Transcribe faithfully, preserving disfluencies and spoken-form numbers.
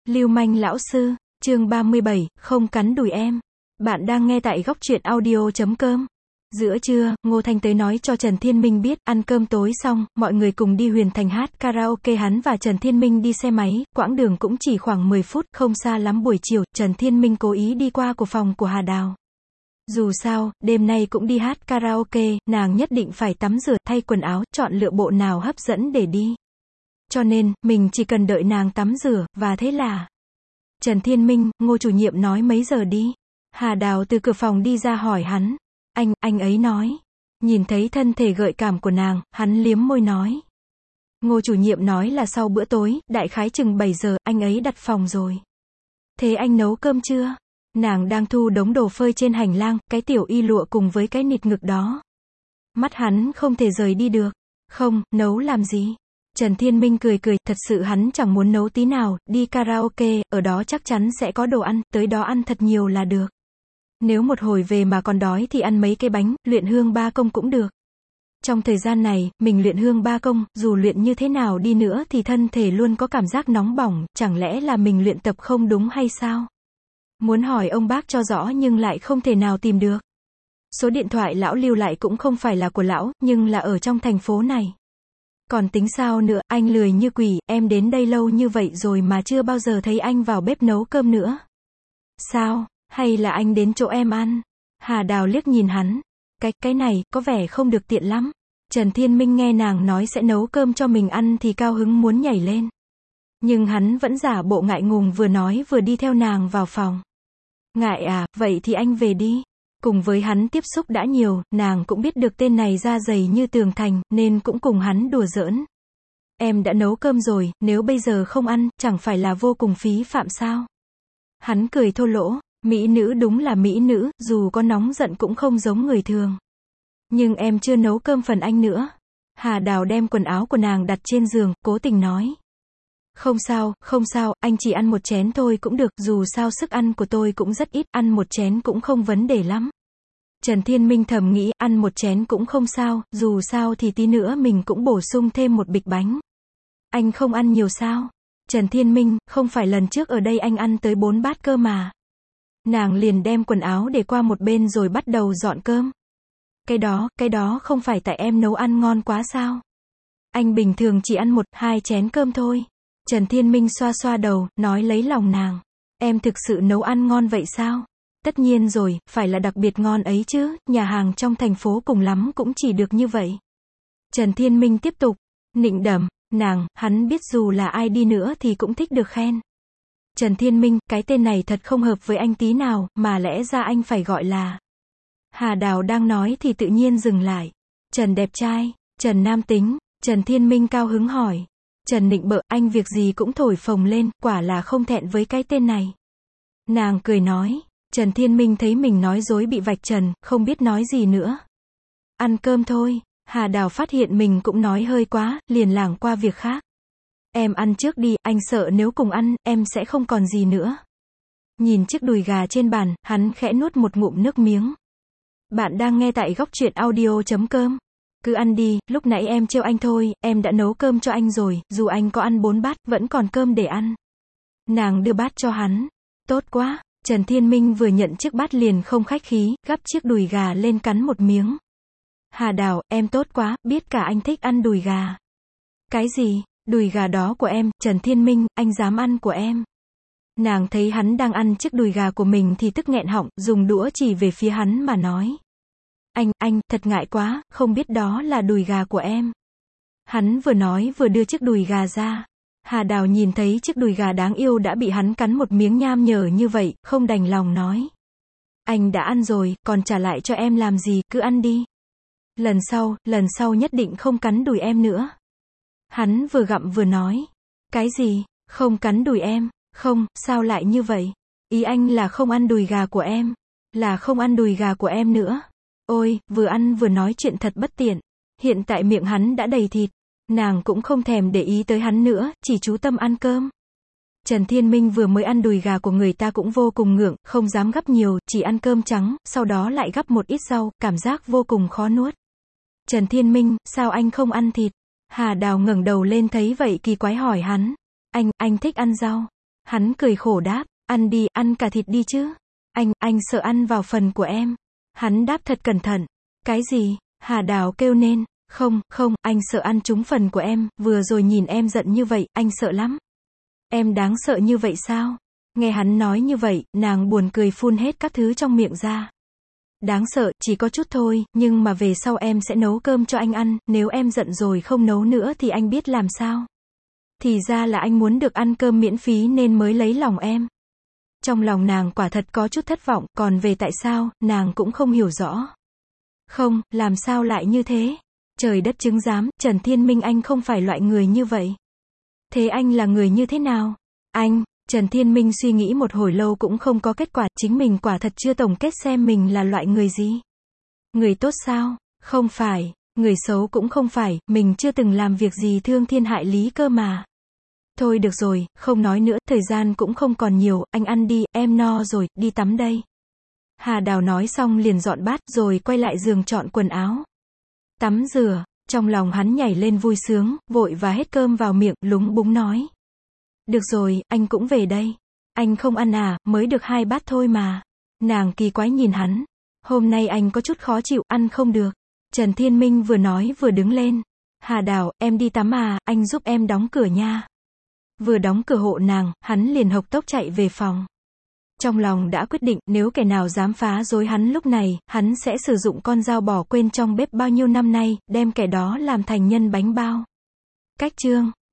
Lưu manh lão sư, chương ba mươi bảy, không cắn đùi em. Bạn đang nghe tại góc truyện audio chấm com. Giữa trưa, Ngô Thanh tới nói cho Trần Thiên Minh biết, ăn cơm tối xong, mọi người cùng đi Huyền Thành hát karaoke. Hắn và Trần Thiên Minh đi xe máy, quãng đường cũng chỉ khoảng mười phút, không xa lắm. Buổi chiều, Trần Thiên Minh cố ý đi qua của phòng của Hà Đào. Dù sao, đêm nay cũng đi hát karaoke, nàng nhất định phải tắm rửa, thay quần áo, chọn lựa bộ nào hấp dẫn để đi. Cho nên, mình chỉ cần đợi nàng tắm rửa, và thế là... Trần Thiên Minh, Ngô chủ nhiệm nói mấy giờ đi? Hà Đào từ cửa phòng đi ra hỏi hắn. Anh, anh ấy nói. Nhìn thấy thân thể gợi cảm của nàng, hắn liếm môi nói. Ngô chủ nhiệm nói là sau bữa tối, đại khái chừng bảy giờ, anh ấy đặt phòng rồi. Thế anh nấu cơm chưa? Nàng đang thu đống đồ phơi trên hành lang, cái tiểu y lụa cùng với cái nịt ngực đó. Mắt hắn không thể rời đi được. Không, nấu làm gì? Trần Thiên Minh cười cười, thật sự hắn chẳng muốn nấu tí nào, đi karaoke, ở đó chắc chắn sẽ có đồ ăn, tới đó ăn thật nhiều là được. Nếu một hồi về mà còn đói thì ăn mấy cái bánh, luyện hương ba công cũng được. Trong thời gian này, mình luyện hương ba công, dù luyện như thế nào đi nữa thì thân thể luôn có cảm giác nóng bỏng, chẳng lẽ là mình luyện tập không đúng hay sao? Muốn hỏi ông bác cho rõ nhưng lại không thể nào tìm được. Số điện thoại lão lưu lại cũng không phải là của lão, nhưng là ở trong thành phố này. Còn tính sao nữa, anh lười như quỷ, em đến đây lâu như vậy rồi mà chưa bao giờ thấy anh vào bếp nấu cơm nữa. Sao, hay là anh đến chỗ em ăn? Hà Đào liếc nhìn hắn. Cái, cái này, có vẻ không được tiện lắm. Trần Thiên Minh nghe nàng nói sẽ nấu cơm cho mình ăn thì cao hứng muốn nhảy lên. Nhưng hắn vẫn giả bộ ngại ngùng, vừa nói vừa đi theo nàng vào phòng. Ngại à, vậy thì anh về đi. Cùng với hắn tiếp xúc đã nhiều, nàng cũng biết được tên này da dày như tường thành, nên cũng cùng hắn đùa giỡn. Em đã nấu cơm rồi, nếu bây giờ không ăn, chẳng phải là vô cùng phí phạm sao? Hắn cười thô lỗ, mỹ nữ đúng là mỹ nữ, dù có nóng giận cũng không giống người thường. Nhưng em chưa nấu cơm phần anh nữa. Hà Đào đem quần áo của nàng đặt trên giường, cố tình nói. Không sao, không sao, anh chỉ ăn một chén thôi cũng được, dù sao sức ăn của tôi cũng rất ít, ăn một chén cũng không vấn đề lắm. Trần Thiên Minh thầm nghĩ, ăn một chén cũng không sao, dù sao thì tí nữa mình cũng bổ sung thêm một bịch bánh. Anh không ăn nhiều sao? Trần Thiên Minh, không phải lần trước ở đây anh ăn tới bốn bát cơ mà. Nàng liền đem quần áo để qua một bên rồi bắt đầu dọn cơm. Cái đó, cái đó không phải tại em nấu ăn ngon quá sao? Anh bình thường chỉ ăn một, hai chén cơm thôi. Trần Thiên Minh xoa xoa đầu, nói lấy lòng nàng. Em thực sự nấu ăn ngon vậy sao? Tất nhiên rồi, phải là đặc biệt ngon ấy chứ, nhà hàng trong thành phố cùng lắm cũng chỉ được như vậy. Trần Thiên Minh tiếp tục, nịnh đẩm, nàng, hắn biết dù là ai đi nữa thì cũng thích được khen. Trần Thiên Minh, cái tên này thật không hợp với anh tí nào, mà lẽ ra anh phải gọi là... Hà Đào đang nói thì tự nhiên dừng lại. Trần đẹp trai, Trần nam tính, Trần Thiên Minh cao hứng hỏi. Trần nịnh bợ, anh việc gì cũng thổi phồng lên, quả là không thẹn với cái tên này. Nàng cười nói. Trần Thiên Minh thấy mình nói dối bị vạch trần, không biết nói gì nữa. Ăn cơm thôi. Hà Đào phát hiện mình cũng nói hơi quá, liền lảng qua việc khác. Em ăn trước đi, anh sợ nếu cùng ăn, em sẽ không còn gì nữa. Nhìn chiếc đùi gà trên bàn, hắn khẽ nuốt một ngụm nước miếng. Bạn đang nghe tại góc truyện audio chấm com. Cứ ăn đi, lúc nãy em trêu anh thôi, em đã nấu cơm cho anh rồi, dù anh có ăn bốn bát, vẫn còn cơm để ăn. Nàng đưa bát cho hắn. Tốt quá. Trần Thiên Minh vừa nhận chiếc bát liền không khách khí, gắp chiếc đùi gà lên cắn một miếng. Hà Đào, em tốt quá, biết cả anh thích ăn đùi gà. Cái gì? Đùi gà đó của em, Trần Thiên Minh, anh dám ăn của em. Nàng thấy hắn đang ăn chiếc đùi gà của mình thì tức nghẹn họng, dùng đũa chỉ về phía hắn mà nói. Anh, anh, thật ngại quá, không biết đó là đùi gà của em. Hắn vừa nói vừa đưa chiếc đùi gà ra. Hà Đào nhìn thấy chiếc đùi gà đáng yêu đã bị hắn cắn một miếng nham nhở như vậy, không đành lòng nói. Anh đã ăn rồi, còn trả lại cho em làm gì, cứ ăn đi. Lần sau, lần sau nhất định không cắn đùi em nữa. Hắn vừa gặm vừa nói. Cái gì, không cắn đùi em, không, sao lại như vậy? Ý anh là không ăn đùi gà của em, là không ăn đùi gà của em nữa. Ôi, vừa ăn vừa nói chuyện thật bất tiện. Hiện tại miệng hắn đã đầy thịt. Nàng cũng không thèm để ý tới hắn nữa, chỉ chú tâm ăn cơm. Trần Thiên Minh vừa mới ăn đùi gà của người ta cũng vô cùng ngượng, không dám gắp nhiều, chỉ ăn cơm trắng, sau đó lại gắp một ít rau, cảm giác vô cùng khó nuốt. Trần Thiên Minh, sao anh không ăn thịt? Hà Đào ngẩng đầu lên thấy vậy kỳ quái hỏi hắn. Anh, anh thích ăn rau. Hắn cười khổ đáp, ăn đi, ăn cả thịt đi chứ. Anh, anh sợ ăn vào phần của em. Hắn đáp thật cẩn thận. Cái gì? Hà Đào kêu lên. Không, không, anh sợ ăn trúng phần của em, vừa rồi nhìn em giận như vậy, anh sợ lắm. Em đáng sợ như vậy sao? Nghe hắn nói như vậy, nàng buồn cười phun hết các thứ trong miệng ra. Đáng sợ, chỉ có chút thôi, nhưng mà về sau em sẽ nấu cơm cho anh ăn, nếu em giận rồi không nấu nữa thì anh biết làm sao. Thì ra là anh muốn được ăn cơm miễn phí nên mới lấy lòng em. Trong lòng nàng quả thật có chút thất vọng, còn về tại sao, nàng cũng không hiểu rõ. Không, làm sao lại như thế? Trời đất chứng giám, Trần Thiên Minh anh không phải loại người như vậy. Thế anh là người như thế nào? Anh, Trần Thiên Minh suy nghĩ một hồi lâu cũng không có kết quả, chính mình quả thật chưa tổng kết xem mình là loại người gì. Người tốt sao? Không phải. Người xấu cũng không phải, mình chưa từng làm việc gì thương thiên hại lý cơ mà. Thôi được rồi, không nói nữa, thời gian cũng không còn nhiều, anh ăn đi, em no rồi, đi tắm đây. Hà Đào nói xong liền dọn bát rồi quay lại giường chọn quần áo. Tắm rửa, trong lòng hắn nhảy lên vui sướng, vội và hết cơm vào miệng, lúng búng nói. Được rồi, anh cũng về đây. Anh không ăn à, mới được hai bát thôi mà. Nàng kỳ quái nhìn hắn. Hôm nay anh có chút khó chịu, ăn không được. Trần Thiên Minh vừa nói vừa đứng lên. Hà Đào, em đi tắm à, anh giúp em đóng cửa nha. Vừa đóng cửa hộ nàng, hắn liền hộc tốc chạy về phòng. Trong lòng đã quyết định, nếu kẻ nào dám phá rối hắn lúc này, hắn sẽ sử dụng con dao bỏ quên trong bếp bao nhiêu năm nay, đem kẻ đó làm thành nhân bánh bao. Cách chương